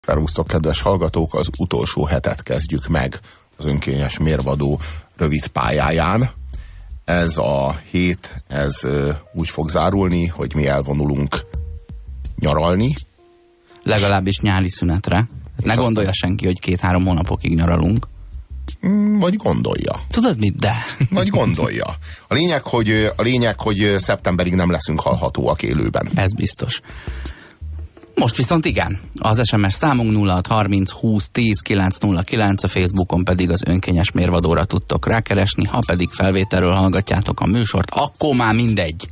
Szervusztok, kedves hallgatók! Az utolsó hetet kezdjük meg az önkényes mérvadó rövid pályáján. Ez a hét, úgy fog zárulni, hogy mi elvonulunk nyaralni. Legalábbis nyári szünetre. Ne gondolja senki, hogy 2-3 hónapokig nyaralunk. Vagy gondolja. Tudod mit? De. Vagy gondolja. A lényeg, hogy szeptemberig nem leszünk hallhatóak élőben. Ez biztos. Most viszont igen. Az SMS számunk 0630 20 10 909, a Facebookon pedig az önkényes mérvadóra tudtok rákeresni, ha pedig felvételről hallgatjátok a műsort, akkor már mindegy.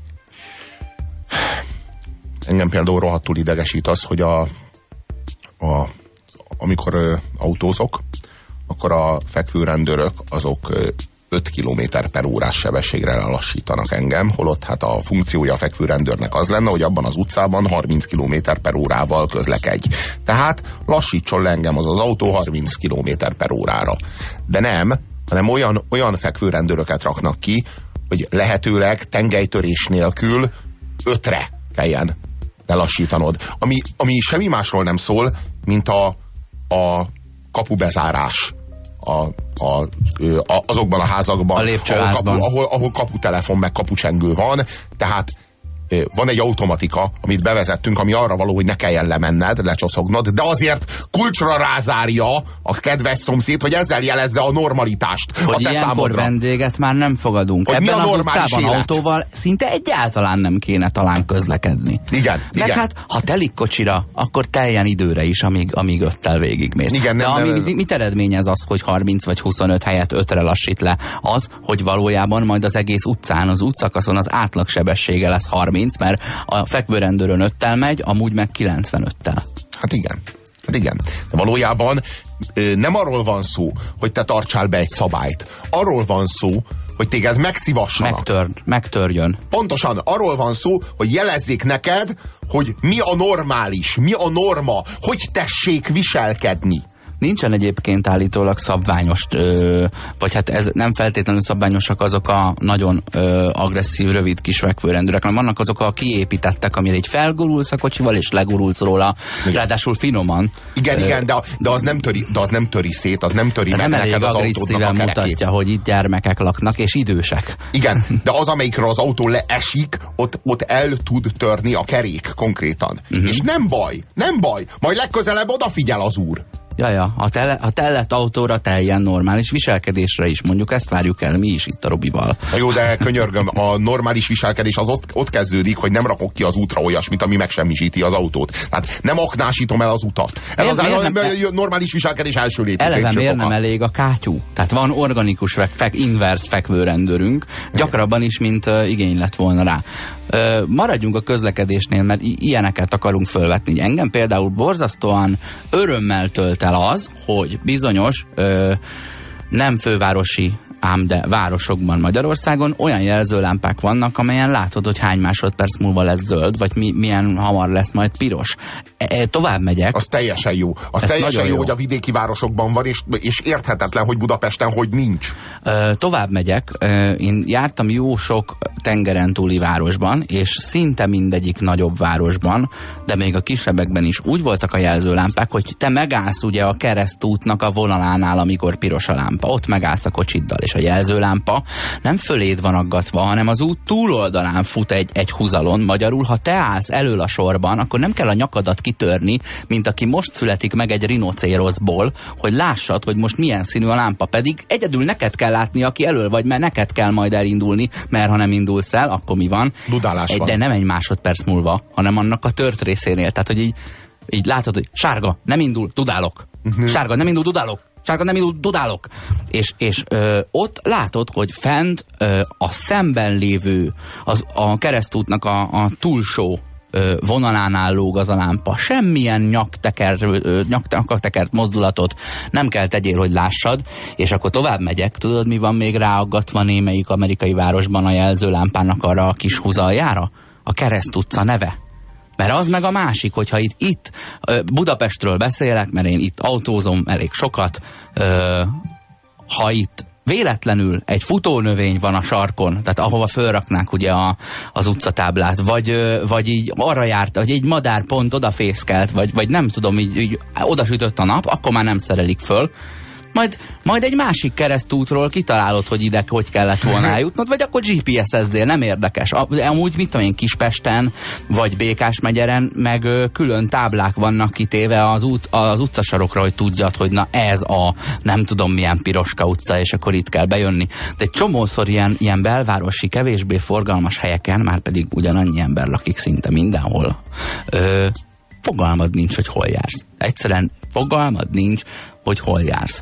Engem például rohadtul idegesít az, hogy amikor autózok, akkor a fekvőrendőrök azok 5 km/h sebességre lelassítanak engem, holott hát a funkciója a fekvőrendőrnek az lenne, hogy abban az utcában 30 km/h közlekedj. Tehát lassítson le engem az autó 30 km/h-ra. De nem, hanem olyan fekvőrendőröket raknak ki, hogy lehetőleg tengelytörés nélkül 5-re kelljen lelassítanod. Ami semmi másról nem szól, mint a kapubezárás. Azokban a házakban, ahol kaputelefon meg kapucsengő van, tehát van egy automatika, amit bevezettünk, ami arra való, hogy ne kelljen lemenned, lecsoszognod, de azért kulcsra rázárja a kedves szomszéd, hogy ezzel jelezze a normalitást. Hogy ilyenkor vendéget már nem fogadunk. Hogy ebben az utcában élet? Autóval szinte egyáltalán nem kéne talán közlekedni. Igen. Hát, ha telik kocsira, akkor teljen időre is, amíg 5-tel végigmész. Igen, de mit eredményez az, hogy 30 vagy 25 helyett 5-re lassít le? Az, hogy valójában majd az egész utcán, az útszakaszon az átlagsebessége lesz 30, mert a fekvőrendőrön 5-tel megy, amúgy meg 95-tel. Hát igen. De valójában nem arról van szó, hogy te tartsál be egy szabályt. Arról van szó, hogy téged megszívassanak. Megtörjön. Pontosan, arról van szó, hogy jelezzék neked, hogy mi a normális, mi a norma, hogy tessék viselkedni. Nincsen egyébként állítólag szabványos, vagy hát ez nem feltétlenül szabványosak azok a nagyon agresszív, rövid kis fekvőrendőrök, hanem vannak azok a kiépítettek, amire így felgurulsz a kocsival, és legurulsz róla, ráadásul finoman. Igen, de az nem töri szét, az nem töri meg neked az autódnak a kerekét. Mutatja, hogy itt gyermekek laknak, és idősek. Igen, de az, amelyikre az autó leesik, ott el tud törni a kerék konkrétan. És nem baj, majd legközelebb odafigyel az úr. Ja, a tellett autóra teljen normális viselkedésre is, mondjuk ezt várjuk el mi is itt a Robival. Na jó, de könyörgöm, a normális viselkedés az ott kezdődik, hogy nem rakok ki az útra olyasmit, ami megsemmisíti az autót. Tehát nem aknásítom el az utat. Ez a normális viselkedés első lépés. Eleve miért nem elég a kátyú? Tehát van organikus inverse fekvőrendőrünk, gyakrabban is, mint igény lett volna rá. Maradjunk a közlekedésnél, mert ilyeneket akarunk fölvetni. Engem például borzasztóan örömmel tölt el az, hogy bizonyos nem fővárosi, ám de városokban Magyarországon olyan jelzőlámpák vannak, amelyen látod, hogy hány másodperc múlva lesz zöld, vagy milyen hamar lesz majd piros. Tovább megyek. Az teljesen jó. Az teljesen jó, hogy a vidéki városokban van, és érthetetlen, hogy Budapesten, hogy nincs. Tovább megyek. Én jártam jó sok tengeren túli városban, és szinte mindegyik nagyobb városban, de még a kisebbekben is úgy voltak a jelzőlámpák, hogy te megállsz ugye a keresztútnak a vonalánál, amikor piros a lámpa. Ott megállsz a kocsiddal, és a jelzőlámpa nem föléd van aggatva, hanem az út túloldalán fut egy húzalon. Magyarul, ha te állsz elől a sorban, akkor nem kell a nyakadat kitörni, mint aki most születik meg egy rinocéroszból, hogy lássad, hogy most milyen színű a lámpa. Pedig egyedül neked kell látni, aki elől vagy, mert neked kell majd elindulni, mert ha nem indulsz el, akkor mi van? Dudálás van. De nem egy másodperc múlva, hanem annak a tört részénél. Tehát, hogy így látod, hogy sárga, nem indul, dudálok. Sárga, nem indul, dudálok. Sárga, nem indul, dudálok. És ott látod, hogy fent a szemben lévő, a keresztútnak a túlsó vonalánál lóg az a lámpa. Semmilyen nyaktekert mozdulatot nem kell tegyél, hogy lássad, és akkor tovább megyek. Tudod, mi van még ráaggatva némelyik amerikai városban a jelzőlámpának arra a kis húzaljára? A Kereszt utca neve. Mert az meg a másik, hogyha itt Budapestről beszélek, mert én itt autózom elég sokat, ha itt véletlenül egy futónövény van a sarkon, tehát ahova fölraknák ugye az utcatáblát, vagy így arra járt, hogy egy madár pont odafészkelt, vagy nem tudom, így odasütött a nap, akkor már nem szerelik föl. Majd egy másik keresztútról kitalálod, hogy ide hogy kellett volna eljutnod, vagy akkor GPS-ezzél, nem érdekes. Amúgy, mit tudom én, Kispesten, vagy Békásmegyeren, meg külön táblák vannak kitéve az utcasarokra, hogy tudjad, hogy na ez a nem tudom milyen Piroska utca, és akkor itt kell bejönni. De egy csomószor ilyen belvárosi, kevésbé forgalmas helyeken, már pedig ugyanannyi ember lakik szinte mindenhol. Fogalmad nincs, hogy hol jársz. Egyszerűen fogalmad nincs, hogy hol jársz.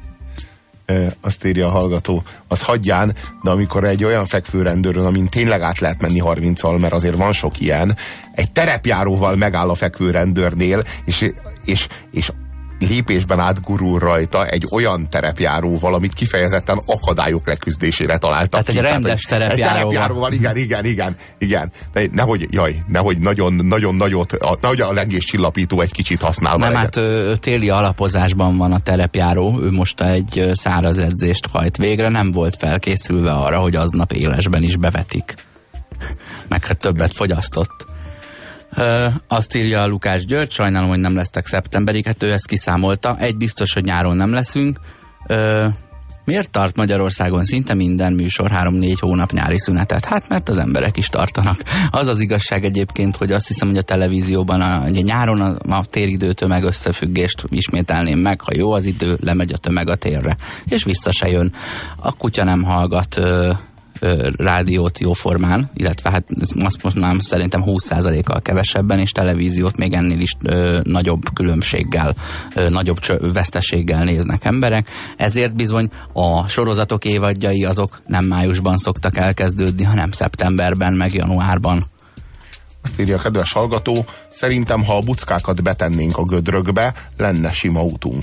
Azt írja a hallgató, az hagyján, de amikor egy olyan fekvőrendőrön, amin tényleg át lehet menni 30-al, mert azért van sok ilyen, egy terepjáróval megáll a fekvőrendőrnél, és lépésben átgurul rajta egy olyan terepjáróval, amit kifejezetten akadályok leküzdésére találtak. Tehát egy rendes terepjáróval. Igen. De nehogy nagyon nagyot, nehogy a lengéscsillapító egy kicsit használ. Nem, hát téli alapozásban van a terepjáró, ő most egy száraz edzést hajt végre, nem volt felkészülve arra, hogy aznap élesben is bevetik. Meg hát többet fogyasztott. Azt írja a Lukács György, sajnálom, hogy nem lesztek szeptemberig, hát ő ezt kiszámolta. Egy biztos, hogy nyáron nem leszünk. Miért tart Magyarországon szinte minden műsor 3-4 hónap nyári szünetet? Hát mert az emberek is tartanak. Az az igazság egyébként, hogy azt hiszem, hogy a televízióban ugye nyáron a téridő-tömeg összefüggést ismételném meg, ha jó az idő, lemegy a tömeg a térre, és vissza se jön. A kutya nem hallgat rádiót jóformán, illetve hát azt mondanám szerintem 20%-kal kevesebben, és televíziót még ennél is nagyobb különbséggel, nagyobb veszteséggel néznek emberek. Ezért bizony a sorozatok évadjai azok nem májusban szoktak elkezdődni, hanem szeptemberben, meg januárban. Azt írja a kedves hallgató, szerintem ha a buckákat betennénk a gödrökbe, lenne sima útunk.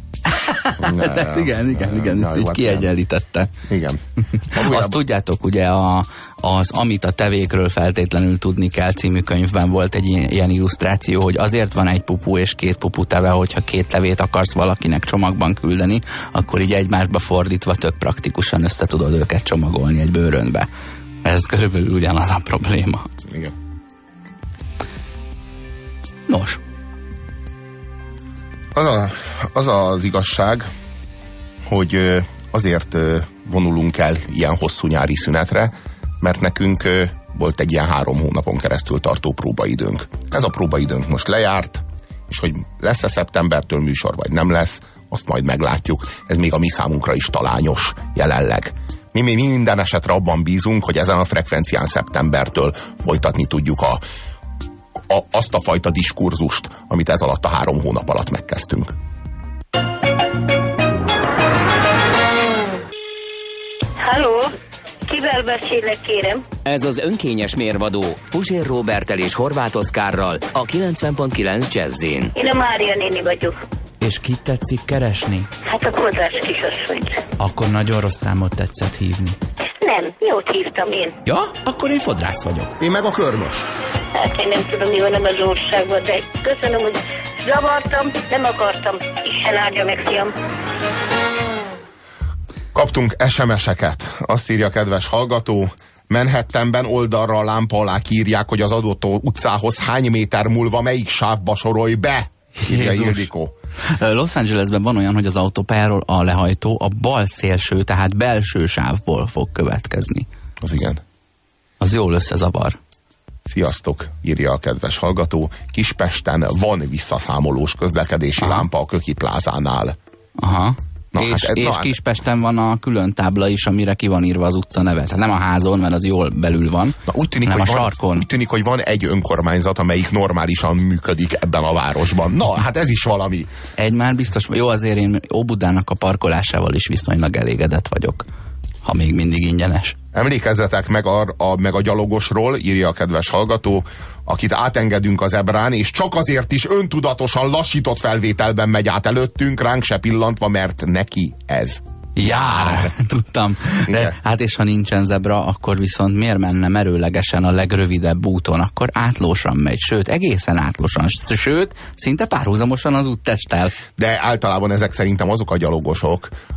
Tehát igen, így kiegyenlítette. Igen. Azt tudjátok, ugye az Amit a tevékről feltétlenül tudni kell című könyvben volt egy ilyen illusztráció, hogy azért van egy pupu és 2 pupu teve, hogyha 2 levét akarsz valakinek csomagban küldeni, akkor így egymásba fordítva tök praktikusan össze tudod őket csomagolni egy bőrönbe. Ez körülbelül ugyanaz a probléma. Igen. Nos. Az az igazság, hogy azért vonulunk el ilyen hosszú nyári szünetre, mert nekünk volt egy ilyen 3 hónapon keresztül tartó próbaidőnk. Ez a próbaidőnk most lejárt, és hogy lesz-e szeptembertől műsor, vagy nem lesz, azt majd meglátjuk. Ez még a mi számunkra is talányos jelenleg. Mi minden esetre abban bízunk, hogy ezen a frekvencián szeptembertől folytatni tudjuk azt a fajta diskurzust, amit ez alatt a 3 hónap alatt megkezdtünk. Halló, kivel beszélek, kérem? Ez az önkényes mérvadó Puzsér Róberttel és Horváth Oszkárral a 90.9 Jazzin. Én a Mária néni vagyok. És kit tetszik keresni? Hát a Kozárs kisasszonyt. Akkor nagyon rossz számot tetszett hívni. Nem, jót hívtam én. Ja? Akkor én fodrász vagyok. Én meg a körmös. Hát én nem tudom, mi van az országban, de köszönöm, hogy zavartam, nem akartam. Isten áldja meg, fiam. Kaptunk SMS-eket. Azt írja a kedves hallgató, Manhattanben oldalra a lámpa alá kiírják, hogy az adott utcához hány méter múlva melyik sávba sorolj be, írja Ildikó. Los Angelesben van olyan, hogy az autópályáról a lehajtó a bal szélső, tehát belső sávból fog következni. Az igen. Az jól összezavar. Sziasztok, írja a kedves hallgató. Kispesten van visszaszámolós közlekedési lámpa a Köki plázánál. Aha. És Kispesten van a külön tábla is, amire ki van írva az utca neve. Tehát nem a házon, mert az jól belül van, úgy tűnik, hanem hogy a sarkon. Úgy tűnik, hogy van egy önkormányzat, amelyik normálisan működik ebben a városban. Na, hát ez is valami. Egy már biztos, jó, azért én Óbudának a parkolásával is viszonylag elégedett vagyok, ha még mindig ingyenes. Emlékezzetek meg a gyalogosról, írja a kedves hallgató, akit átengedünk az zebrán, és csak azért is öntudatosan lassított felvételben megy át előttünk, ránk se pillantva, mert neki ez jár. Tudtam. De hát és ha nincsen zebra, akkor viszont miért menne merőlegesen a legrövidebb úton? Akkor átlósan megy, sőt, egészen átlósan, sőt, szinte párhuzamosan az úttesttel. De általában ezek szerintem azok a gyalogosok,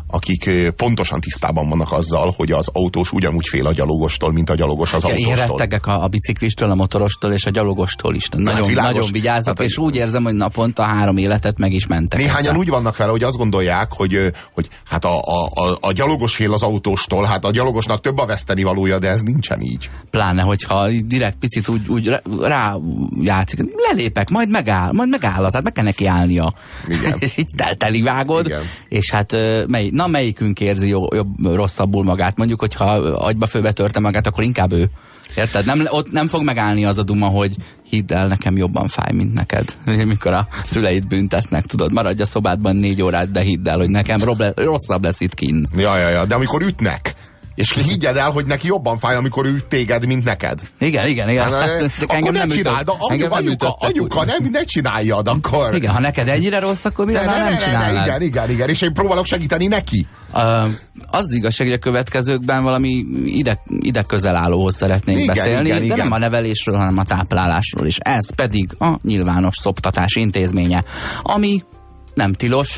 akik pontosan tisztában vannak azzal, hogy az autós ugyanúgy fél a gyalogostól, mint a gyalogos az autóstól. Én rettegek a biciklistől, a motorostól és a gyalogostól is. Nagyon vigyázok, hát, és úgy érzem, hogy naponta 3 életet meg is mentek. Néhányan ezzel úgy vannak vele, hogy azt gondolják, hogy hát a gyalogos fél az autóstól, hát a gyalogosnak több a vesztenivalója, de ez nincsen így. Pláne, hogyha direkt picit úgy rájátszik, lelépek, majd megáll, tehát meg kell neki állnia. Igen. És így telivágod, igen. És hát melyikünk érzi rosszabbul magát? Mondjuk, hogyha agyba főbe törte magát, akkor inkább ő. Érted? Ott nem fog megállni az a duma, hogy hidd el, nekem jobban fáj, mint neked. Mikor a szüleid büntetnek, tudod, maradj a szobádban 4 órát, de hidd el, hogy nekem rosszabb lesz itt kinn. Ja, de amikor ütnek, és higgyed el, hogy neki jobban fáj, amikor ő üt téged, mint neked. Igen. Akkor ne csináld, anyuka, ne csináljad akkor. Igen, ha neked ennyire rossz, akkor mire nem csinálnád? Igen, és én próbálok segíteni neki. Az igazság, hogy a következőkben valami ide közel állóhoz szeretnénk beszélni, de nem a nevelésről, hanem a táplálásról is. Ez pedig a nyilvános szoptatás intézménye, ami nem tilos,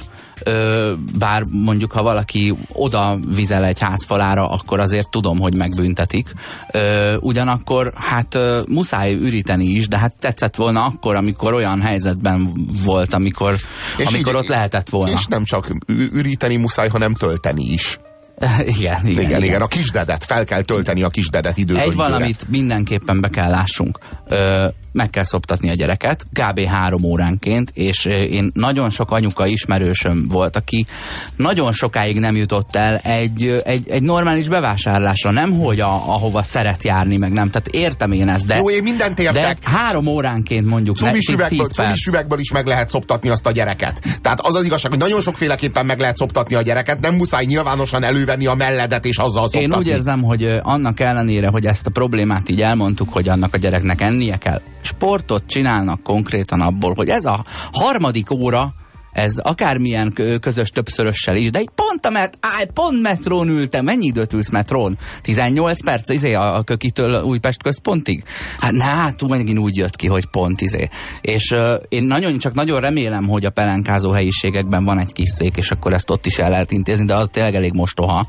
bár mondjuk, ha valaki oda vizel egy házfalára, akkor azért tudom, hogy megbüntetik. Ugyanakkor hát muszáj üríteni is, de hát tetszett volna akkor, amikor olyan helyzetben volt, amikor ott lehetett volna. És nem csak üríteni muszáj, hanem tölteni is. Igen. A kisdedet, fel kell tölteni a kisdedet időről időre. Valamit mindenképpen be kell lássunk. Meg kell szoptatni a gyereket, kb. 3 óránként, és én nagyon sok anyuka ismerősöm volt, aki nagyon sokáig nem jutott el egy normális bevásárlásra, nem hogy ahova szeret járni, meg nem. Tehát értem én ezt, de, jó, én mindent értek. De ez 3 óránként mondjuk 10 perc. Cumis üvegből is meg lehet szoptatni azt a gyereket. Tehát az az igazság, hogy nagyon sokféleképpen meg lehet szoptatni a gyereket, nem muszáj nyilvánosan elővenni a melledet és azzal szoptatni. Én úgy érzem, hogy annak ellenére, hogy ezt a problémát így elmondtuk, hogy annak a gyereknek ennie kell, sportot csinálnak konkrétan abból, hogy ez a 3. óra, ez akármilyen közös többszörössel is, de így pont metrón ültem. Mennyi időt ülsz metrón? 18 perc a Kökitől Újpest központig? Hát megint úgy jött ki, hogy pont És én nagyon remélem, hogy a pelenkázó helyiségekben van egy kis szék, és akkor ezt ott is el lehet intézni, de az tényleg elég mostoha.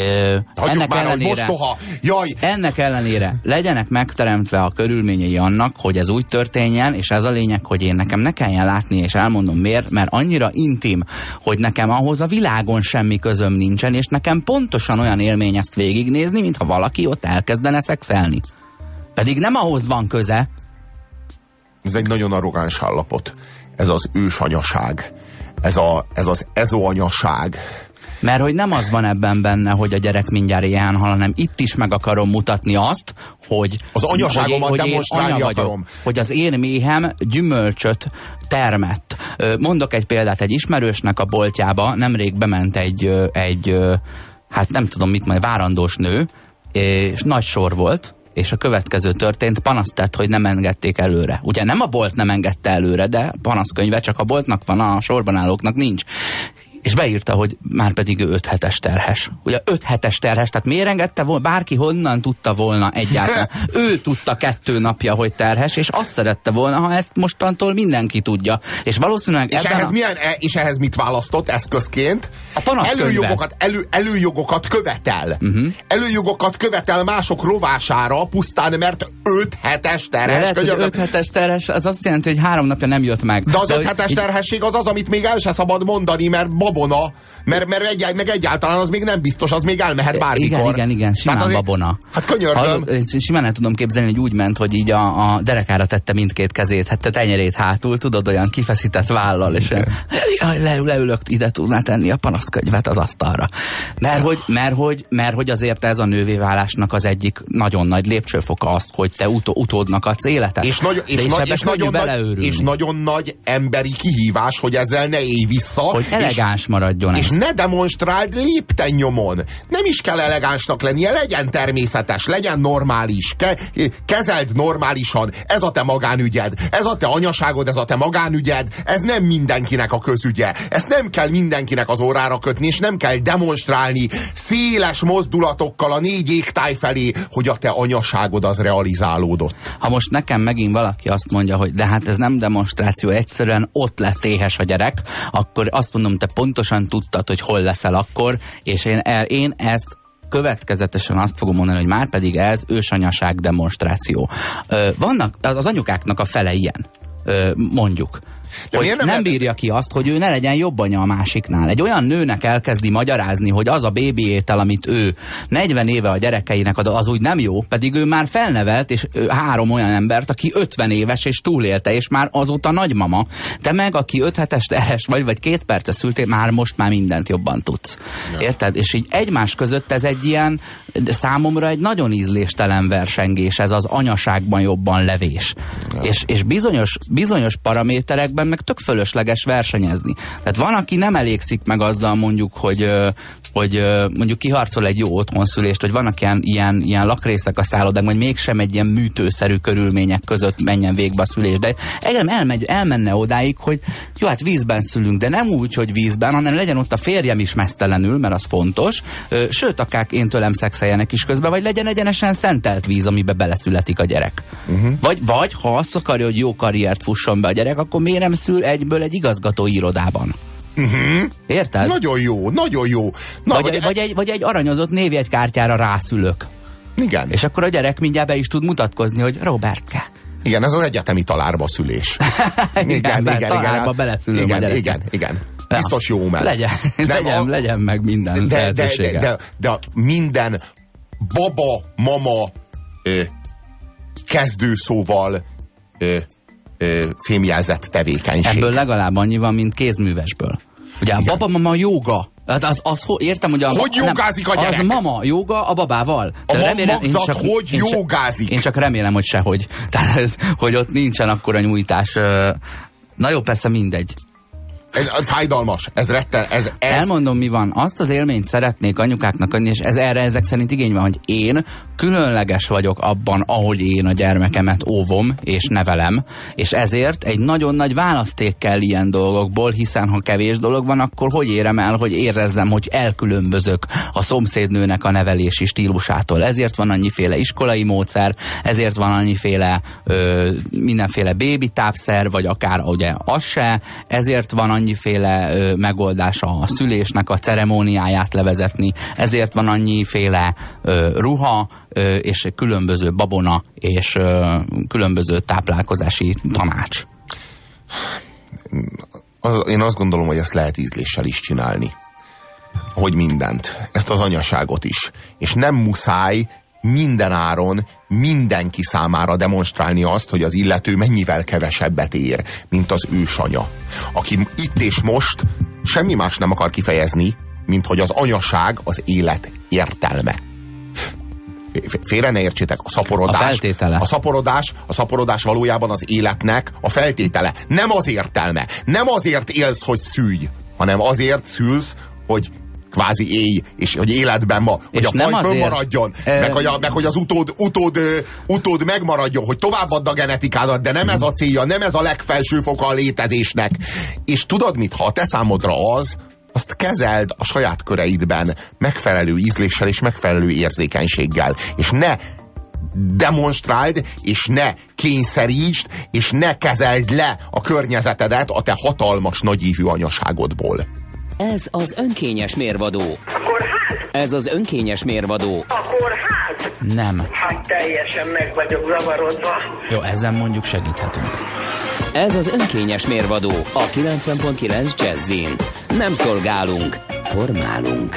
Ennek ellenére legyenek megteremtve a körülményei annak, hogy ez úgy történjen, és ez a lényeg, hogy nekem ne kelljen látni, és elmondom miért, mert annyira intim, hogy nekem ahhoz a világon semmi közöm nincsen, és nekem pontosan olyan élmény ezt végignézni, mintha valaki ott elkezdene szexelni. Pedig nem ahhoz van köze. Ez egy nagyon arrogáns állapot. Ez az ősanyaság. Ez az ezoanyaság. Mert hogy nem az van ebben benne, hogy a gyerek mindjárt éhen hal, hanem itt is meg akarom mutatni azt, hogy az anyaságomat demonstrálni akarom. Hogy az én méhem gyümölcsöt termett. Mondok egy példát, egy ismerősnek a boltjába nemrég bement egy hát nem tudom mit majd, várandós nő, és nagy sor volt, és a következő történt, panaszt tett, hogy nem engedték előre. Ugye nem a bolt nem engedte előre, de panaszkönyve csak a boltnak van, a sorban állóknak nincs. És beírta, hogy már pedig 5 hetes terhes. Ugye 5 hetes terhes, tehát miért engedte volna, bárki honnan tudta volna egyáltalán. Ő tudta 2 napja, hogy terhes, és azt szerette volna, ha ezt mostantól mindenki tudja. És valószínűleg és ehhez mit választott eszközként? A panaszkönyvet. Előjogokat követel. Előjogokat követel mások rovására, pusztán mert 5 hetes terhes. Lehet, hogy 5 hetes terhes, az azt jelenti, hogy 3 napja nem jött meg. De az 5 hetes terhesség az, amit még el se szabad mondani, mert babona, mert egyáltalán az még nem biztos, az még elmehet bármikor. Igen, simán azért, babona. Hát könyörgöm. Simán el tudom képzelni, hogy úgy ment, hogy így a derekára tette mindkét kezét, hát te tenyerét hátul, tudod, olyan kifeszített vállal, és leülök, ide tudná tenni a panaszkönyvet az asztalra. Mert hogy azért ez a nővéválásnak az egyik nagyon nagy lépcsőfoka az, hogy te utódnak adsz életet. És nagyon nagy emberi kihívás, hogy ezzel ne élj vissza. Hogy elegáns maradjon. És ne demonstráld lépten nyomon. Nem is kell elegánsnak lennie, legyen természetes, legyen normális. Kezeld normálisan. Ez a te magánügyed. Ez a te anyaságod, ez a te magánügyed. Ez nem mindenkinek a közügye. Ezt nem kell mindenkinek az órára kötni, és nem kell demonstrálni széles mozdulatokkal a 4 égtáj felé, hogy a te anyaságod az realizálódott. Ha most nekem megint valaki azt mondja, hogy de hát ez nem demonstráció, egyszerűen ott lett éhes a gyerek, akkor azt mondom, te pontosan tudtad, hogy hol leszel akkor, és én ezt következetesen azt fogom mondani, hogy már pedig ez ősanyaság demonstráció. Vannak az anyukáknak a fele ilyen, mondjuk. Hogy nem bírja ki azt, hogy ő ne legyen jobb anya a másiknál. Egy olyan nőnek elkezdi magyarázni, hogy az a bébi étel, amit ő 40 éve a gyerekeinek ad, az úgy nem jó, pedig ő már felnevelt, és 3 olyan embert, aki 50 éves, és túlélte, és már azóta nagymama. Te meg, aki 5 hetes teres vagy 2 perce szültél, most már mindent jobban tudsz. Ja. Érted? És így egymás között ez egy ilyen, számomra egy nagyon ízléstelen versengés, ez az anyaságban jobban levés. Ja. És bizonyos paraméterekben meg tök fölösleges versenyezni. Tehát van, aki nem elégszik meg azzal mondjuk, hogy mondjuk kiharcol egy jó otthonszülést, vagy vannak ilyen lakrészek a szállodákban, hogy mégsem egy ilyen műtőszerű körülmények között menjen végbe a szülés. De elmenne odáig, hogy jó, hát vízben szülünk, de nem úgy, hogy vízben, hanem legyen ott a férjem is meztelenül, mert az fontos. Sőt, akár én tőlem szexeljenek is közben, vagy legyen egyenesen szentelt víz, amiben beleszületik a gyerek. Vagy ha azt akarja, hogy jó karriert fusson be a gyerek, akkor miért nem szül egyből egy igazgatói irodában? Érted? Nagyon jó, nagyon jó. Na, vagy egy aranyozott névjegykártyára rászülök. Igen. És akkor a gyerek mindjárt be is tud mutatkozni, hogy Robertke. Igen, ez az egyetemi talárba szülés. igen, talárba beleszülöm a gyereket. Igen. Biztos jó meg. Legyen meg minden lehetősége. De minden baba, mama kezdőszóval fémjelzett tevékenység. Ebből legalább annyi van, mint kézművesből. Ugye a babamama jóga. Értem, hogy hogy jogázik a gyerek? Az mama jóga a babával. A magzat hogy jogázik? Én csak remélem, hogy sehogy. Tehát hogy ott nincsen akkora nyújtás. Na jó, persze mindegy. Ez fájdalmas, ez retten, ez... Elmondom, mi van. Azt az élményt szeretnék anyukáknak adni, és erre ezek szerint igény van, hogy én különleges vagyok abban, ahogy én a gyermekemet óvom és nevelem, és ezért egy nagyon nagy választék kell ilyen dolgokból, hiszen ha kevés dolog van, akkor hogy érem el, hogy érezzem, hogy elkülönbözök a szomszédnőnek a nevelési stílusától. Ezért van annyiféle iskolai módszer, ezért van annyiféle mindenféle bébi tápszer, vagy akár ugye az se, ezért van annyiféle megoldása a szülésnek a ceremóniáját levezetni, ezért van annyiféle ruha, és különböző babona, és különböző táplálkozási tanács. Én azt gondolom, hogy ezt lehet ízléssel is csinálni. Hogy mindent. Ezt az anyaságot is. És nem muszáj minden áron mindenki számára demonstrálni azt, hogy az illető mennyivel kevesebbet ér, mint az ősanya. Aki itt és most semmi más nem akar kifejezni, mint hogy az anyaság az élet értelme. Félre ne értsétek, a szaporodás. A feltétele. A szaporodás valójában az életnek a feltétele. Nem az értelme. Nem azért élsz, hogy szülj, hanem azért szülsz, hogy kvázi élj, és hogy életben ma, hogy a faj fönnmaradjon, meg hogy az utód megmaradjon, hogy továbbadd a genetikádat, de nem ez a célja, nem ez a legfelső foka a létezésnek. És tudod mit, ha a te számodra azt kezeld a saját köreidben megfelelő ízléssel és megfelelő érzékenységgel, és ne demonstráld, és ne kényszerítsd, és ne kezeld le a környezetedet a te hatalmas nagyívű anyaságodból. Ez az önkényes mérvadó. Akkor hát? Ez az önkényes mérvadó. Akkor hát? Nem. Hát teljesen meg vagyok zavarodva. Jó, ezen mondjuk segíthetünk. Ez az önkényes mérvadó a 90.9 Jazzin. Nem szolgálunk, formálunk.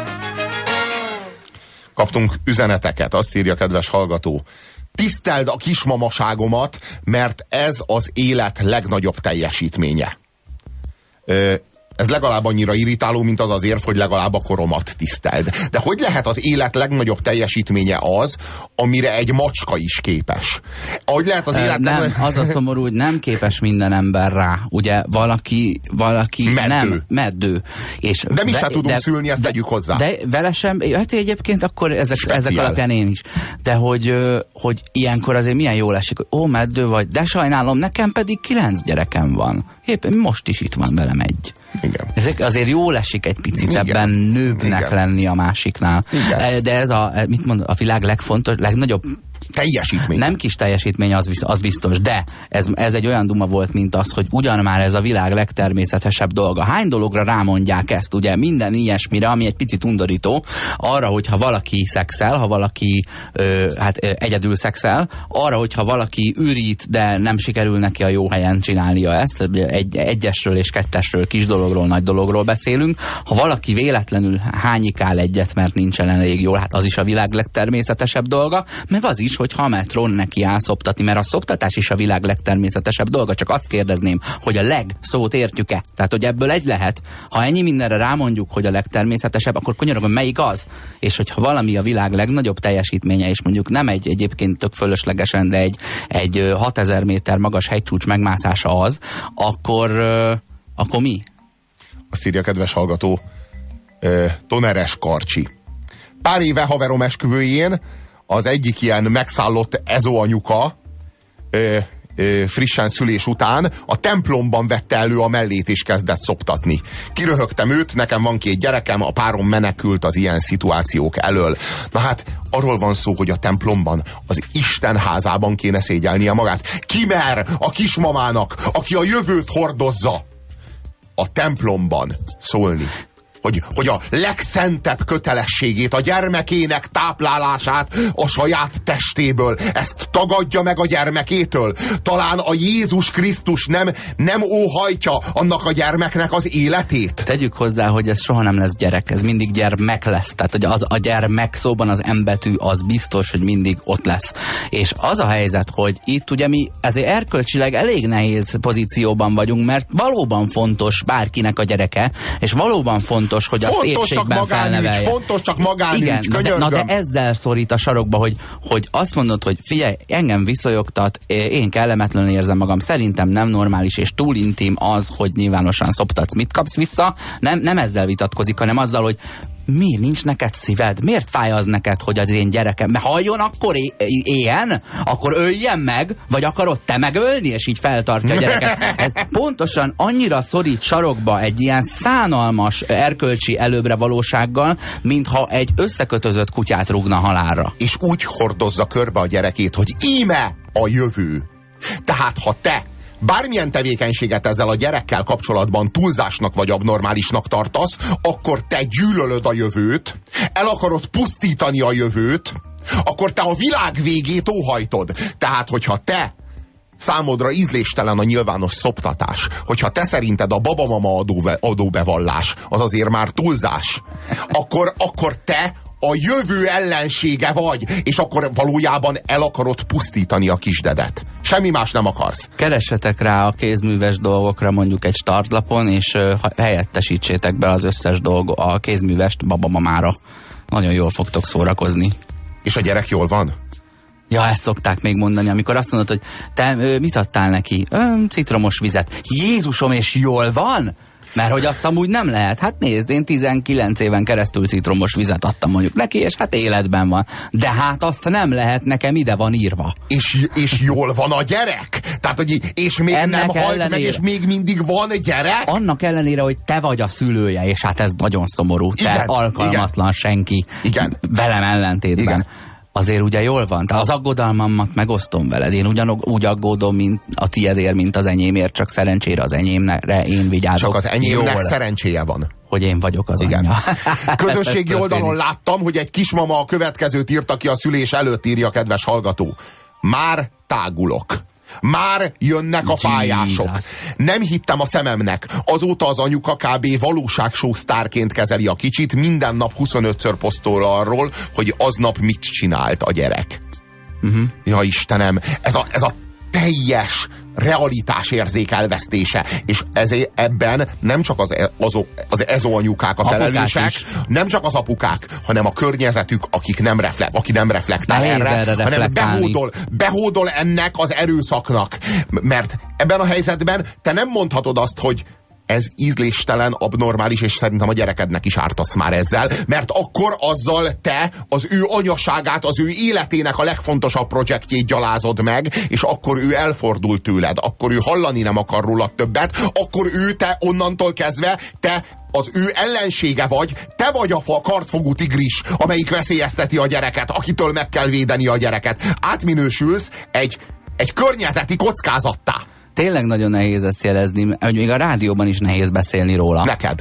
Kaptunk üzeneteket, azt írja kedves hallgató. Tiszteld a kismamaságomat, mert ez az élet legnagyobb teljesítménye. Ez legalább annyira irritáló, mint az érv, hogy legalább a koromat tiszteld. De hogy lehet az élet legnagyobb teljesítménye az, amire egy macska is képes? Ahogy lehet az élet... Nem, az a szomorú, hogy nem képes minden ember rá. Ugye valaki meddő. Nem, meddő. És de mi se tudunk szülni, ezt tegyük hozzá. De vele sem, hát egyébként akkor ezek alapján én is. De hogy ilyenkor azért milyen jól esik, hogy meddő vagy, de sajnálom, nekem pedig 9 gyerekem van. Éppen most is itt van velem egy. Igen. Ezek azért jól esik egy picit ebben nőbbnek lenni a másiknál. Igen. De ez mit mond, a világ legnagyobb teljesítmény. Nem kis teljesítmény, az biztos, de ez egy olyan duma volt, mint az, hogy ugyan már ez a világ legtermészetesebb dolga. Hány dologra rámondják ezt, ugye? Minden ilyesmire, ami egy picit undorító, arra, hogyha valaki szexel, ha valaki egyedül szexel, arra, hogyha valaki ürít, de nem sikerül neki a jó helyen csinálnia ezt, egyesről és kettesről, kis dologról, nagy dologról beszélünk. Ha valaki véletlenül hányikál egyet, mert nincsen elég jól, hát az is a világ legtermészetesebb dolga, meg az is, hogy ha a metrón neki áll szoptatni, mert a szoptatás is a világ legtermészetesebb dolga, csak azt kérdezném, hogy a leg szót értjük-e? Tehát, hogy ebből egy lehet. Ha ennyi mindenre rámondjuk, hogy a legtermészetesebb, akkor konyologom, melyik az? És hogyha valami a világ legnagyobb teljesítménye, és mondjuk nem egyébként tök fölöslegesen, de egy 6000 méter magas hegycsúcs megmászása az, akkor mi? Azt írja kedves hallgató, Toneres Karcsi. Pár éve haverom esküvőjén az egyik ilyen megszállott ezóanyuka frissen szülés után a templomban vette elő a mellét és kezdett szoptatni. Kiröhögtem őt, nekem van 2 gyerekem, a párom menekült az ilyen szituációk elől. Na hát, arról van szó, hogy a templomban, az Isten házában kéne szégyelnie magát. Ki mer a kismamának, aki a jövőt hordozza, a templomban szólni, hogy a legszentebb kötelességét, a gyermekének táplálását a saját testéből, ezt tagadja meg a gyermekétől. Talán a Jézus Krisztus nem óhajtja annak a gyermeknek az életét. Tegyük hozzá, hogy ez soha nem lesz gyerek, ez mindig gyermek lesz. Tehát, hogy a gyermek szóban az M-betű az biztos, hogy mindig ott lesz. És az a helyzet, hogy itt ugye mi ezért erkölcsileg elég nehéz pozícióban vagyunk, mert valóban fontos bárkinek a gyereke, és valóban fontos, hogy a szépségben felnevelje. Fontos csak magánügy, igen, könyörgöm. de ezzel szorít a sarokba, hogy azt mondod, hogy figyelj, engem visszajogtat, én kellemetlenül érzem magam, szerintem nem normális és túl intim az, hogy nyilvánosan szoptatsz, mit kapsz vissza, nem ezzel vitatkozik, hanem azzal, hogy miért nincs neked szíved? Miért fáj az neked, hogy az én gyerekem? Mert halljon, akkor éljen? Akkor öljen meg? Vagy akarod te megölni? És így feltartja a gyereket. Ez pontosan annyira szorít sarokba egy ilyen szánalmas erkölcsi előbbre valósággal, mintha egy összekötözött kutyát rúgna halálra. És úgy hordozza körbe a gyerekét, hogy íme a jövő. Tehát ha te bármilyen tevékenységet ezzel a gyerekkel kapcsolatban túlzásnak vagy abnormálisnak tartasz, akkor te gyűlölöd a jövőt, el akarod pusztítani a jövőt, akkor te a világ végét óhajtod. Tehát, hogyha te számodra ízléstelen a nyilvános szoptatás, hogyha te szerinted a babamama adóbevallás az azért már túlzás, akkor te a jövő ellensége vagy, és akkor valójában el akarod pusztítani a kisdedet. Semmi más nem akarsz. Keressetek rá a kézműves dolgokra mondjuk egy startlapon, és helyettesítsétek be az összes a kézművest babamamára. Nagyon jól fogtok szórakozni. És a gyerek jól van? Ja, ezt szokták még mondani, amikor azt mondod, hogy te mit adtál neki? Citromos vizet. Jézusom, és jól van? Mert hogy azt amúgy nem lehet. Hát nézd, én 19 éven keresztül citromos vizet adtam mondjuk neki, és hát életben van. De hát azt nem lehet, nekem ide van írva. És jól van a gyerek? Tehát, hogy és még ennek nem halt meg, és még mindig van gyerek? Annak ellenére, hogy te vagy a szülője, és hát ez nagyon szomorú. Te igen, alkalmatlan, igen. Senki. Igen. Velem ellentétben. Igen. Azért ugye jól van. Tehát az aggodalmamat megosztom veled. Én ugyanúgy aggódom, mint a tiédért, mint az enyémért, csak szerencsére az enyémre én vigyázok. Csak az enyémnek szerencséje van. Hogy én vagyok az igen. anyja. Közösségi oldalon láttam, hogy egy kismama a következőt írta ki a szülés előtt, írja kedves hallgató. Már tágulok. Már jönnek a fájások. Nem hittem a szememnek. Azóta az anyuka kb. Valóságshow sztárként kezeli a kicsit, minden nap 25-ször posztol arról, hogy aznap mit csinált a gyerek. Ja Istenem, ez a teljes realitás érzék elvesztése. És ebben nem csak az ezóanyukák a felelősek, nem csak az apukák, hanem a környezetük, aki nem reflektál erre, hanem behódol ennek az erőszaknak. Mert ebben a helyzetben te nem mondhatod azt, hogy ez ízléstelen, abnormális, és szerintem a gyerekednek is ártasz már ezzel, mert akkor azzal te az ő anyaságát, az ő életének a legfontosabb projektjét gyalázod meg, és akkor ő elfordul tőled, akkor ő hallani nem akar rólad többet, akkor te onnantól kezdve, te az ő ellensége vagy, te vagy a kartfogú tigris, amelyik veszélyezteti a gyereket, akitől meg kell védeni a gyereket. Átminősülsz egy környezeti kockázattá. Tényleg nagyon nehéz ezt jelezni, hogy még a rádióban is nehéz beszélni róla. Neked.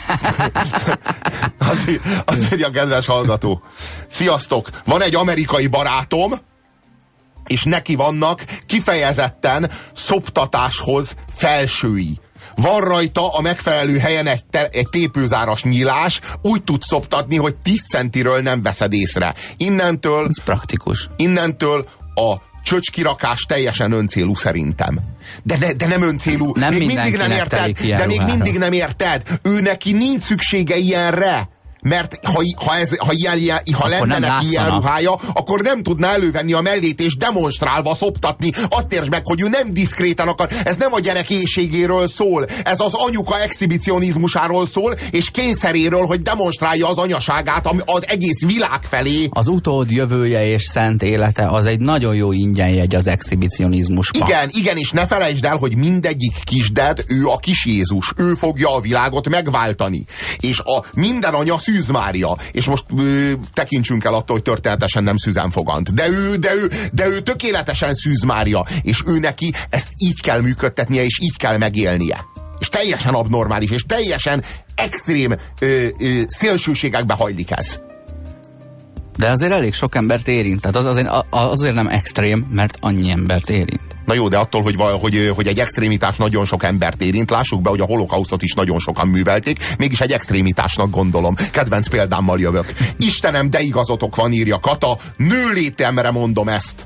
Azt írja a kedves hallgató. Sziasztok! Van egy amerikai barátom, és neki vannak kifejezetten szoptatáshoz felsői. Van rajta a megfelelő helyen egy tépőzáras nyílás, úgy tud szoptatni, hogy 10 centiről nem veszed észre. Innentől... Ez praktikus. Innentől a csöcskirakás teljesen öncélú szerintem. De nem öncélú. Nem még mindig nem érted. De még mindig nem érted. Ő neki nincs szüksége ilyenre. Mert ha lenne ilyen ruhája, akkor nem tudná elővenni a mellét és demonstrálva szoptatni. Azt értsd meg, hogy ő nem diszkréten akar. Ez nem a gyerek éhségéről szól. Ez az anyuka exhibicionizmusáról szól, és kényszeréről, hogy demonstrálja az anyaságát az egész világ felé. Az utód jövője és szent élete az egy nagyon jó ingyenjegy az exhibicionizmusban. Igen, és ne felejtsd el, hogy mindegyik kisded, ő a kis Jézus. Ő fogja a világot megváltani. És minden anya Szűz Mária. És most tekintsünk el attól, hogy történetesen nem Szűzen Fogant. De ő tökéletesen Szűz Mária. És ő neki ezt így kell működtetnie, és így kell megélnie. És teljesen abnormális, és teljesen extrém szélsőségekbe hajlik ez. De azért elég sok embert érint. Tehát azért nem extrém, mert annyi embert érint. Na jó, de attól, hogy egy extrémitás nagyon sok embert érint, lássuk be, hogy a holokausztot is nagyon sokan művelték, mégis egy extrémitásnak gondolom. Kedvenc példámmal jövök. Istenem, de igazotok van, írja Kata, nőlétemre mondom ezt.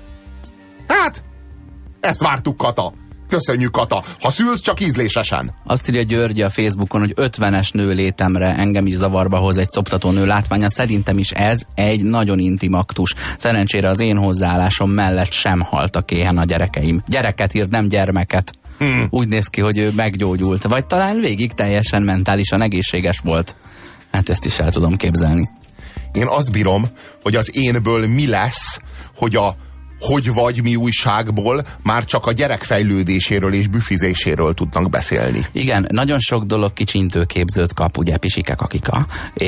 Hát, ezt vártuk, Kata. Köszönjük, Kata. Ha szülsz, csak ízlésesen. Azt írja György a Facebookon, hogy 50-es nő létemre engem is zavarba hoz egy szoptató nő látványa. Szerintem is ez egy nagyon intim aktus. Szerencsére az én hozzáállásom mellett sem haltak éhen a gyerekeim. Gyereket írt, nem gyermeket. Úgy néz ki, hogy ő meggyógyult. Vagy talán végig teljesen mentálisan egészséges volt. Hát ezt is el tudom képzelni. Én azt bírom, hogy az énből mi lesz, hogy hogy vagy mi újságból már csak a gyerek fejlődéséről és büfizéséről tudnak beszélni. Igen, nagyon sok dolog kicsintőképzőt kap, ugye Pisike Kakika,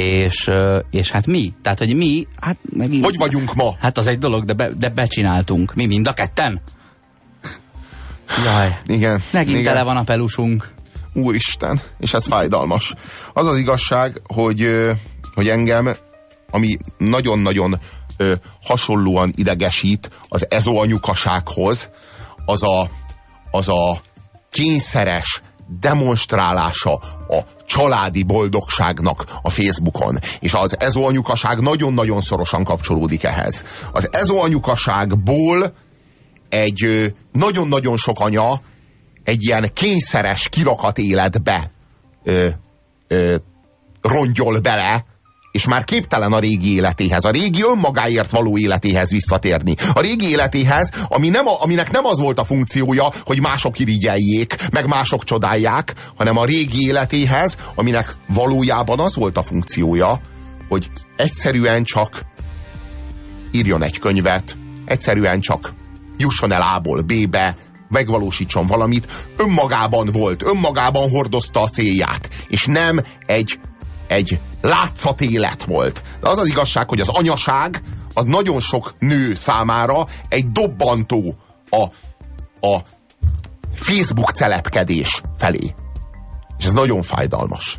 és hát mi? Tehát, hogy mi, hát megint... Hogy vagyunk ma? Hát az egy dolog, de becsináltunk. Mi mind a ketten? Jaj. Igen. Megint tele van a pelusunk. Úristen, és ez fájdalmas. Az az igazság, hogy engem, ami nagyon-nagyon hasonlóan idegesít az ezoanyukasághoz, az a kényszeres demonstrálása a családi boldogságnak a Facebookon. És az ezoanyukaság nagyon-nagyon szorosan kapcsolódik ehhez. Az ezoanyukaságból egy nagyon-nagyon sok anya egy ilyen kényszeres kirakat életbe rongyol bele, és már képtelen a régi életéhez, a régi önmagáért való életéhez visszatérni. A régi életéhez, aminek nem az volt a funkciója, hogy mások irigyeljék, meg mások csodálják, hanem a régi életéhez, aminek valójában az volt a funkciója, hogy egyszerűen csak írjon egy könyvet, egyszerűen csak jusson el A-ból B-be, megvalósítson valamit, önmagában volt, önmagában hordozta a célját, és nem egy látszat élet volt. De az az igazság, hogy az anyaság az nagyon sok nő számára egy dobbantó a Facebook celebkedés felé. És ez nagyon fájdalmas.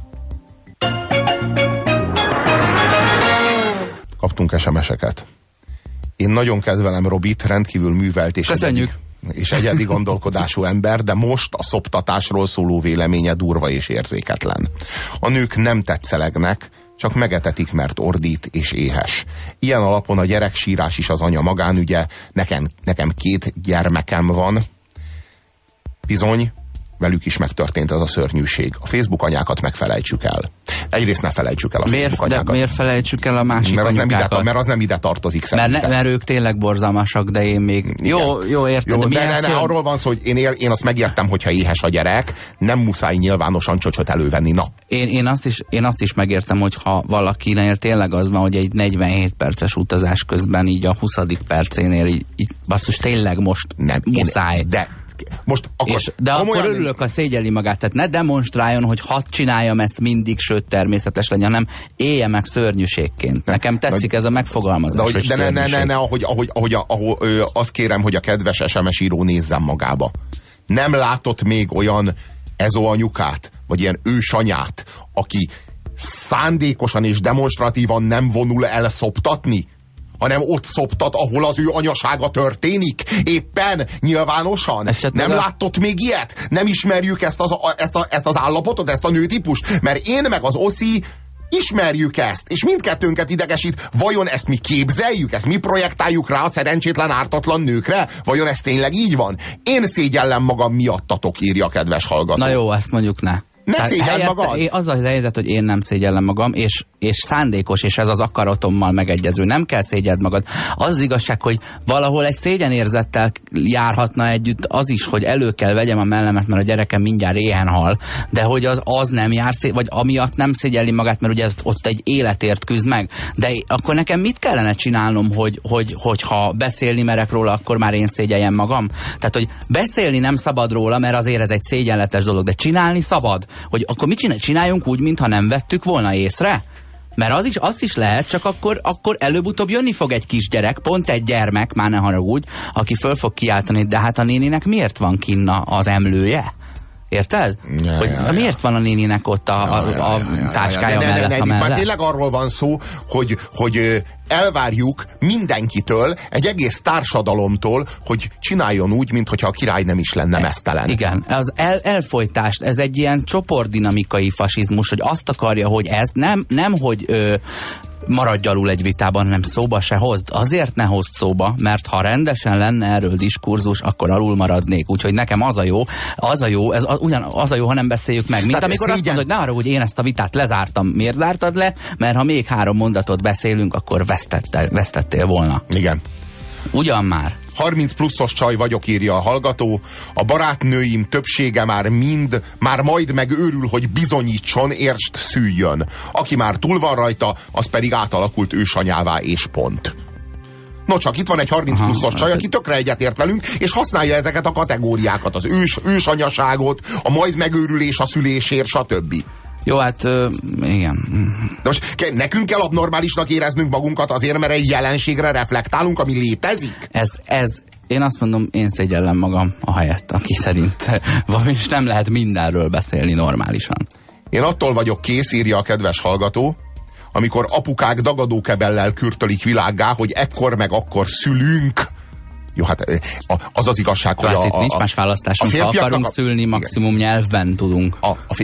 Kaptunk SMS-eket. Én nagyon kedvelem Robit, rendkívül művelt és egyedi gondolkodású ember, de most a szoptatásról szóló véleménye durva és érzéketlen. A nők nem tetszelegnek, csak megetetik, mert ordít és éhes. Ilyen alapon a gyereksírás is az anya magánügye, nekem 2 gyermekem van. Bizony, velük is megtörtént ez a szörnyűség. A Facebook anyákat megfelejtsük el. egyrészt ne felejtsük el a Facebook anyákat. De miért felejtsük el a másik anyukákat? Mert az nem ide tartozik szerintem. Mert ők tényleg borzalmasak, de én még... Jó, érted. Jó, de arról van szó, hogy én azt megértem, hogyha éhes a gyerek, nem muszáj nyilvánosan csöcsöt elővenni. Na. Én azt is megértem, hogyha valakinél tényleg az van, hogy egy 47 perces utazás közben így a 20. percénél így basszus, tényleg most nem, muszáj. Most akkor, de akkor örülök, ha szégyelli magát, tehát ne demonstráljon, hogy hadd csináljam ezt mindig, sőt természetes legyen, hanem élje meg szörnyűségként. Nekem tetszik ez a megfogalmazás. De ne, ahogy azt kérem, hogy a kedves SMS író nézzem magába. Nem látott még olyan ezóanyukát, vagy ilyen ősanyát, aki szándékosan és demonstratívan nem vonul el szoptatni, hanem ott szoptat, ahol az ő anyasága történik, éppen, nyilvánosan. Nem látott még ilyet? Nem ismerjük ezt az állapotot, ezt a nőtípust? Mert én meg az Oszi ismerjük ezt, és mindkettőnket idegesít. Vajon ezt mi képzeljük? Ezt mi projektáljuk rá a szerencsétlen, ártatlan nőkre? Vajon ez tényleg így van? Én szégyellem magam miattatok, írja a kedves hallgató. Na jó, ezt mondjuk ne. Ne szégyeld magad! Az a helyzet, hogy én nem szégyellem magam, és szándékos, és ez az akaratommal megegyező. Nem kell szégyeld magad. Az igazság, hogy valahol egy szégyenérzettel járhatna együtt az is, hogy elő kell vegyem a mellemet, mert a gyerekem mindjárt éhen hal, de hogy az nem jár, vagy amiatt nem szégyelli magát, mert ugye ez ott egy életért küzd meg. De akkor nekem mit kellene csinálnom, hogy ha beszélni merek róla, akkor már én szégyeljem magam? Tehát, hogy beszélni nem szabad róla, mert azért ez egy szégyenletes dolog, de csinálni szabad. Hogy akkor mit csináljunk úgy, mintha nem vettük volna észre? Mert azt is lehet, csak akkor előbb-utóbb jönni fog egy kisgyerek, pont egy gyermek, már ne haragudj, aki föl fog kiáltani, de hát a néninek miért van kinn az emlője? Érted? Miért van a néninek ott a táskája mellett a mellett? Már tényleg arról van szó, hogy elvárjuk mindenkitől, egy egész társadalomtól, hogy csináljon úgy, mintha a király nem is lenne meztelen. Igen, az elfojtást, ez egy ilyen csoportdinamikai fasizmus, hogy azt akarja, hogy ez nem hogy maradj alul egy vitában, hanem szóba se hozd. Azért ne hozd szóba, mert ha rendesen lenne erről diskurzus, akkor alul maradnék. Úgyhogy nekem az a jó, az a jó, ha nem beszéljük meg. Mint tehát amikor azt mondod, hogy ne arra, hogy én ezt a vitát lezártam. Miért zártad le? Mert ha még 3 mondatot beszélünk, akkor vesztettél volna. Igen. Ugyan már. 30 pluszos csaj vagyok, írja a hallgató. A barátnőim többsége már majd megőrül, hogy bizonyítson, értsd, szüljön. Aki már túl van rajta, az pedig átalakult ősanyává, és pont. No csak, itt van egy 30 pluszos csaj, aki tökre egyetért velünk, és használja ezeket a kategóriákat, az ősanyaságot, a majd megőrülés a szülésért, stb. Jó, hát igen. De most nekünk kell abnormálisnak éreznünk magunkat azért, mert egy jelenségre reflektálunk, ami létezik? Én azt mondom, én szégyellem magam a helyett, aki szerint és nem lehet mindenről beszélni normálisan. Én attól vagyok kész, írja a kedves hallgató, amikor apukák dagadókebellel kürtölik világgá, hogy ekkor meg akkor szülünk. Jó, hát az az igazság, hogy itt nincs más választásunk, ha akarunk szülni, maximum nyelvben tudunk.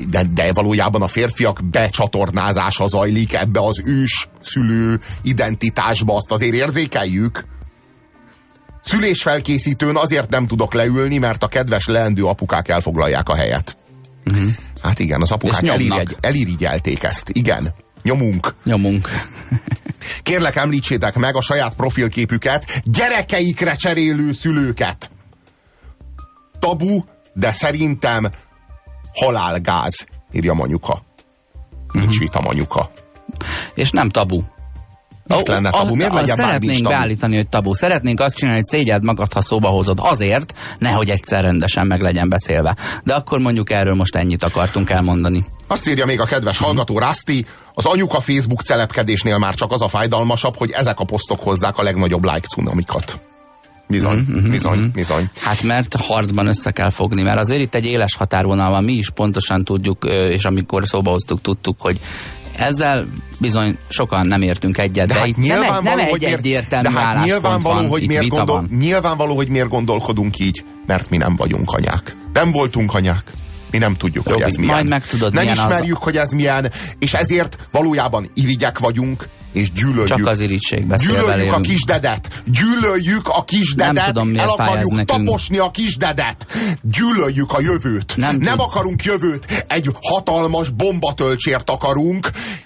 De valójában a férfiak becsatornázása zajlik ebbe az ős szülő identitásba, azt azért érzékeljük. Szülésfelkészítőn azért nem tudok leülni, mert a kedves leendő apukák elfoglalják a helyet. Hát igen, az apukák elirigyelték ezt. Igen. Nyomunk. Kérlek, említsétek meg a saját profilképüket, gyerekeikre cserélő szülőket. Tabu, de szerintem halálgáz, írja Manyuka. Nincs vita, Manyuka. És nem tabu. Miért lenne tabu? Miért legyen szeretnénk beállítani, hogy tabu. Szeretnénk azt csinálni, hogy szégyeld magad, ha szóba hozod. Azért, nehogy egyszer rendesen meg legyen beszélve. De akkor mondjuk erről most ennyit akartunk elmondani. Azt írja még a kedves hallgató, Rasti, az anyuka Facebook celebkedésnél már csak az a fájdalmasabb, hogy ezek a posztok hozzák a legnagyobb like cunamikat. Bizony. Hát mert harcban össze kell fogni, mert azért itt egy éles határvonal van, mi is pontosan tudjuk, és amikor szóba hoztuk, tudtuk, hogy ezzel bizony sokan nem értünk egyet, de itt nem egy egyértelmű álláspont van, itt vita van. Nyilvánvaló, hogy miért gondolkodunk így, mert mi nem vagyunk anyák. Nem voltunk anyák. Mi nem tudjuk, hogy ez milyen. Majd megtudod, nem ismerjük, hogy ez milyen, és ezért valójában irigyek vagyunk, és gyűlöljük. Csak az irigység beszél Gyűlöljük belőlünk. a kisdedet. Gyűlöljük a kisdedet. Nem tudom, miért el akarjuk fáj ez nekünk. taposni a kisdedet. Gyűlöljük a jövőt. Nem akarunk jövőt. Egy hatalmas bombatölcsért akarunk.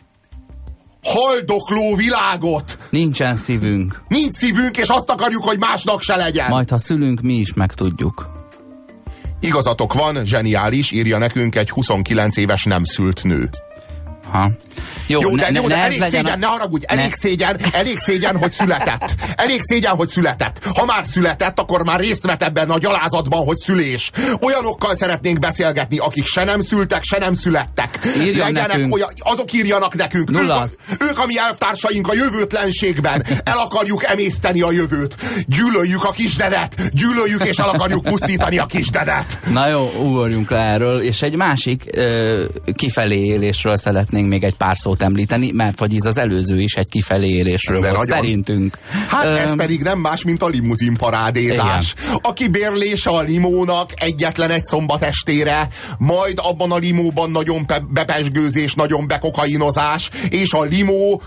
Haldokló világot. Nincsen szívünk. Nincs szívünk, és azt akarjuk, hogy másnak se legyen. Majd ha szülünk, mi is megtudjuk. Igazatok van, zseniális, írja nekünk egy 29 éves nem szült nő. Ha. Jó, de elég szégyen, ne haragudj, elég szégyen, hogy született. Elég szégyen, hogy született. Ha már született, akkor már részt vett ebben a gyalázatban, hogy szülés. Olyanokkal szeretnénk beszélgetni, akik se nem szültek, se nem születtek. Azok írjanak nekünk. Ők a mi elvtársaink a jövőtlenségben. El akarjuk emészteni a jövőt. Gyűlöljük a kisdedet. Gyűlöljük és el akarjuk pusztítani a kisdedet. Na jó, ugorjunk le erről, és egy másik kifelé élésről szeretnénk még egy pár szót említeni, mert hogy ez az előző is egy kifelé élésről volt, nagyon. Szerintünk. Hát ez pedig nem más, mint a limuzin parádézás. Igen. A kibérlése a limónak egyetlen egy szombat estére, majd abban a limóban nagyon bepesgőzés, nagyon bekokainozás, és a limó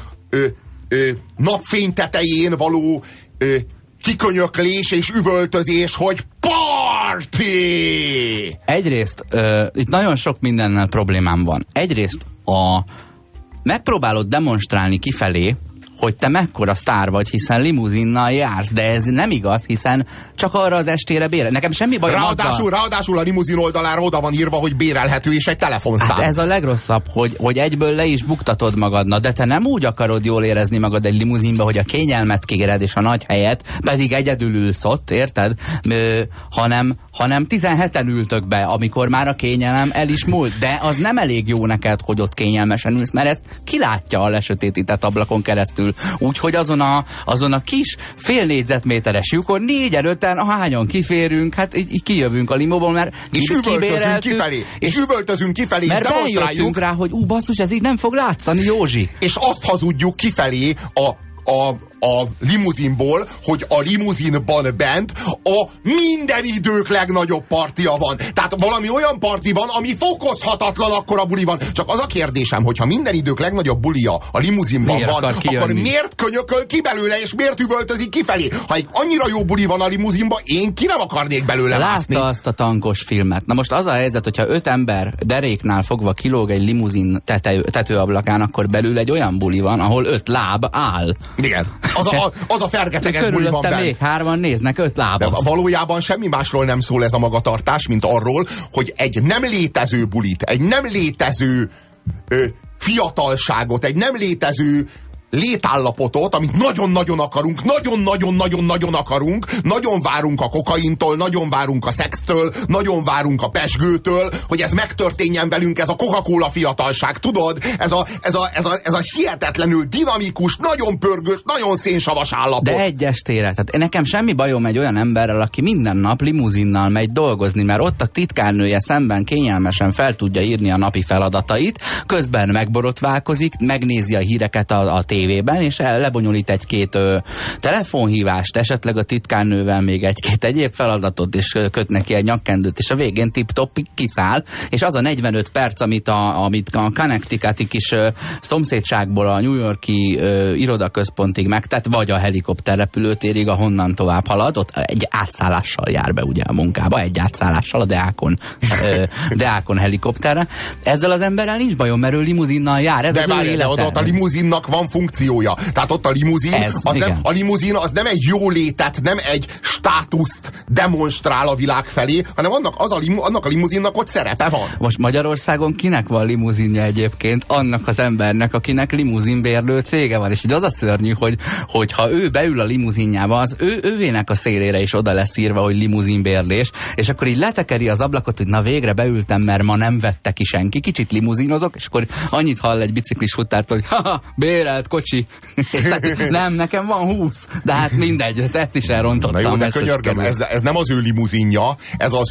napfény tetején való kikönyöklés és üvöltözés, hogy party! Egyrészt itt nagyon sok mindennel problémám van. Egyrészt megpróbálod demonstrálni kifelé, hogy te mekkora sztár vagy, hiszen limuzinnal jársz, de ez nem igaz, hiszen csak arra az estére bérel. Nekem semmi bajom Ráadásul a limuzin oldalára oda van írva, hogy bérelhető és egy telefonszám. Hát ez a legrosszabb, hogy egyből le is buktatod magadnak, de te nem úgy akarod jól érezni magad egy limuzinba, hogy a kényelmet kéred és a nagy helyet, pedig egyedül ülsz ott, érted? Hanem 17-en ültök be, amikor már a kényelem el is múlt. De az nem elég jó neked, hogy ott kényelmesen ülsz, mert ezt kilátja a lesötétített ablakon keresztül. Úgyhogy azon a kis fél négyzetméteres lyukon 4-5-en, hányan kiférünk, hát így kijövünk a limóból, mert és üvöltözünk kifelé, és mert bejöttünk rá, hogy basszus, ez így nem fog látszani, Józsi. És azt hazudjuk kifelé a limuzinból, hogy a limuzinban bent a minden idők legnagyobb partia van. Tehát valami olyan parti van, ami fokozhatatlan akkora buli van. Csak az a kérdésem, hogyha minden idők legnagyobb bulia a limuzinban van, akkor miért könyököl ki belőle, és miért üvöltözik kifelé? Ha egy annyira jó buli van a limuzinban, én ki nem akarnék belőle mászni. Látta azt a tankos filmet. Na most az a helyzet, hogyha 5 ember deréknál fogva kilóg egy limuzin tetőablakán, akkor belül egy olyan buli van, ahol 5 láb áll. Igen. Az a fergeteges buli van bent. Még 3-an néznek 5 lábot. De valójában semmi másról nem szól ez a magatartás, mint arról, hogy egy nem létező bulit, egy nem létező fiatalságot, egy nem létező létállapotot, amit nagyon-nagyon akarunk, nagyon-nagyon-nagyon-nagyon akarunk, nagyon várunk a kokaintól, nagyon várunk a szextől, nagyon várunk a pezsgőtől, hogy ez megtörténjen velünk, ez a Coca-Cola fiatalság, tudod? Ez a hihetetlenül dinamikus, nagyon pörgős, nagyon szénsavas állapot. De egy estére, tehát nekem semmi bajom egy olyan emberrel, aki minden nap limuzinnal megy dolgozni, mert ott a titkárnője szemben kényelmesen fel tudja írni a napi feladatait, közben megborotválkozik, megnézi a híreket a tévében, és lebonyolít egy-két telefonhívást, esetleg a titkárnővel még egy-két egyéb feladatot, és köt neki egy nyakkendőt, és a végén tip-top kiszáll, és az a 45 perc, amit a Connecticuti kis szomszédságból a New York-i irodaközpontig megtett, vagy a helikopterrepülőtérig, ahonnan tovább halad, ott egy átszállással jár be ugye a munkába, egy átszállással a Deákon helikopterre. Ezzel az emberrel nincs bajom, mert ő limuzinnal jár. Ez de várj, de ott a limuzinnak van funkciója. Tehát ott a limuzin, az nem egy jólétet, nem egy státuszt demonstrál a világ felé, hanem annak a limuzinnak ott szerepe van. Most Magyarországon kinek van limuzinja egyébként? Annak az embernek, akinek limuzinbérlő cége van. És így az a szörnyű, hogy ha ő beül a limuzinjába, az ővének a szélére is oda lesz írva, hogy limuzinbérlés, és akkor így letekeri az ablakot, hogy na végre beültem, mert ma nem vette ki senki, kicsit limuzinozok, és akkor annyit hall egy biciklis futárt, hogy bérelt kocsi. Nem, nekem van 20, de hát mindegy, ezt is elrontottam. Na jó, de könyörgöm, ez nem az ő limuzinja, ez az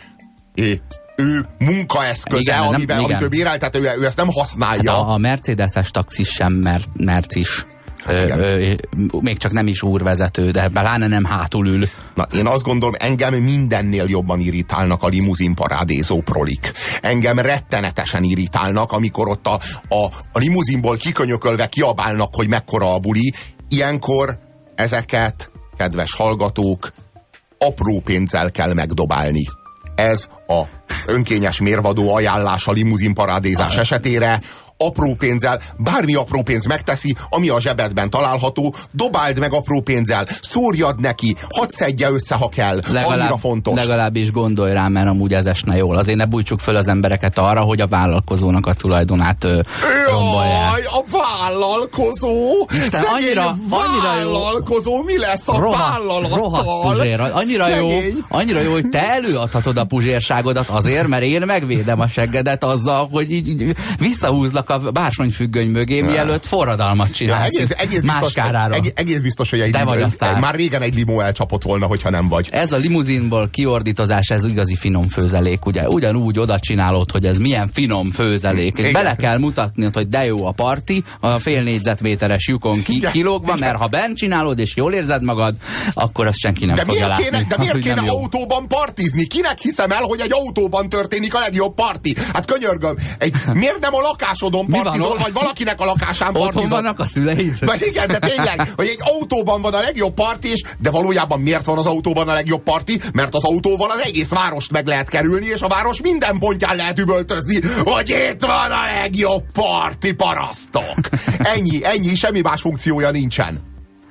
ő munkaeszköze, igen, amit ő bérel, tehát ő ezt nem használja. Hát a Mercedes-es taxis sem mercis. még csak nem is úrvezető, de pláne nem hátul ül. Na, én azt gondolom, engem mindennél jobban irritálnak a limuzinparádézó prolik. Engem rettenetesen irritálnak, amikor ott a limuzinból kikönyökölve kiabálnak, hogy mekkora a buli. Ilyenkor ezeket, kedves hallgatók, apró pénzzel kell megdobálni. Ez a önkényes mérvadó ajánlás a limuzinparádézás esetére. Apró pénzzel, bármi apró pénz megteszi, ami a zsebedben található, dobáld meg apró pénzzel, szórjad neki, hadd szedje össze, ha kell. Annyira fontos. Legalábbis gondolj rá, mert amúgy ez esne jól. Azért ne bújtsuk föl az embereket arra, hogy a vállalkozónak a tulajdonát rombolják. Jaj, a vállalkozó! Annyira vállalkozó, mi lesz a vállalattal? Rohadt Puzsér. Annyira jó, hogy te előadhatod a puzsérságodat azért, mert én megvédem a seggedet azzal, hogy így visszahúzlak a bársonyfüggöny mögé, mielőtt forradalmat csinálsz. Egész biztos, hogy már régen egy limó elcsapott volna, hogyha nem vagy. Ez a limuzinból kiordítozás, ez igazi finom főzelék, ugye? Ugyanúgy oda csinálod, hogy ez milyen finom főzelék. És bele kell mutatni, hogy de jó a parti, a fél négyzetméteres lyukon kilógva, mert ha bent csinálod, és jól érzed magad, akkor azt senki nem fogja látni. De miért kéne autóban partizni? Kinek hiszem el, hogy egy autóban történik a legjobb parti? Hát könyörgöm, miért nem a lakásodon partizol, vagy valakinek a lakásán partizol? Otthon vannak a szüleid? Vagy igen, de tényleg, hogy egy autóban van a legjobb parti, de valójában miért van az autóban a legjobb parti? Mert az autóval az egész várost meg lehet kerülni, és a város minden pontján lehet üvöltözni, hogy itt van a legjobb parti, parasztok! Ennyi, semmi más funkciója nincsen.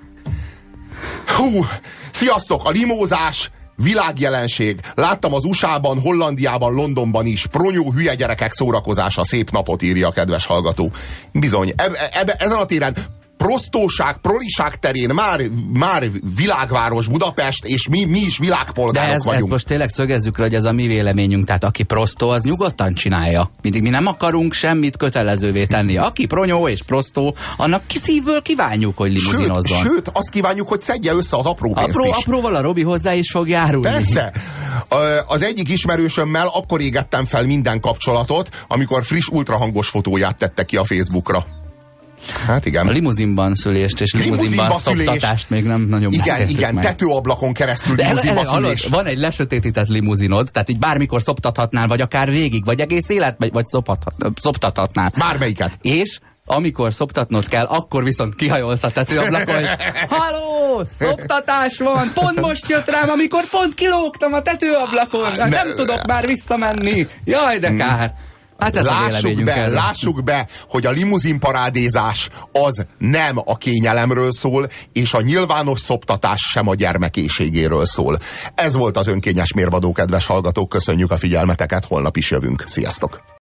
Hú, sziasztok, a limózás világjelenség. Láttam az USA-ban, Hollandiában, Londonban is. Pronyó hülye gyerekek szórakozása. Szép napot, írja a kedves hallgató. Bizony, ezen a téren prostóság, proliság terén már világváros Budapest, és mi is világpolgárok vagyunk. De most tényleg szögezzük le, hogy ez a mi véleményünk, tehát aki prostó, az nyugodtan csinálja. Mi nem akarunk semmit kötelezővé tenni. Aki pronyó és prostó, annak szívből kívánjuk, hogy limuzinozzon. Sőt, azt kívánjuk, hogy szedje össze az apró pénzt is. Apróval a Robi hozzá is fog járulni. Persze. Az egyik ismerősömmel akkor égettem fel minden kapcsolatot, amikor friss ultrahangos fotóját tette ki a Facebookra. Hát igen. A limuzinban szülést és limuzinban szoptatást még nem nagyon beszéltük meg. Tetőablakon keresztül limuzinban szülés. Van egy lesötétített limuzinod, tehát így bármikor szoptathatnál, vagy akár végig, vagy egész élet, vagy szoptathatnál. Bármelyiket. És amikor szoptatnod kell, akkor viszont kihajolsz a tetőablakon, hogy haló, szoptatás van, pont most jött rám, amikor pont kilógtam a tetőablakon, nem tudok már visszamenni. Jaj, de kár. Hát ez lássuk be, hogy a limuzinparádézás az nem a kényelemről szól, és a nyilvános szoptatás sem a gyermekéségéről szól. Ez volt az önkényes mérvadó, kedves hallgatók, köszönjük a figyelmeteket, holnap is jövünk. Sziasztok!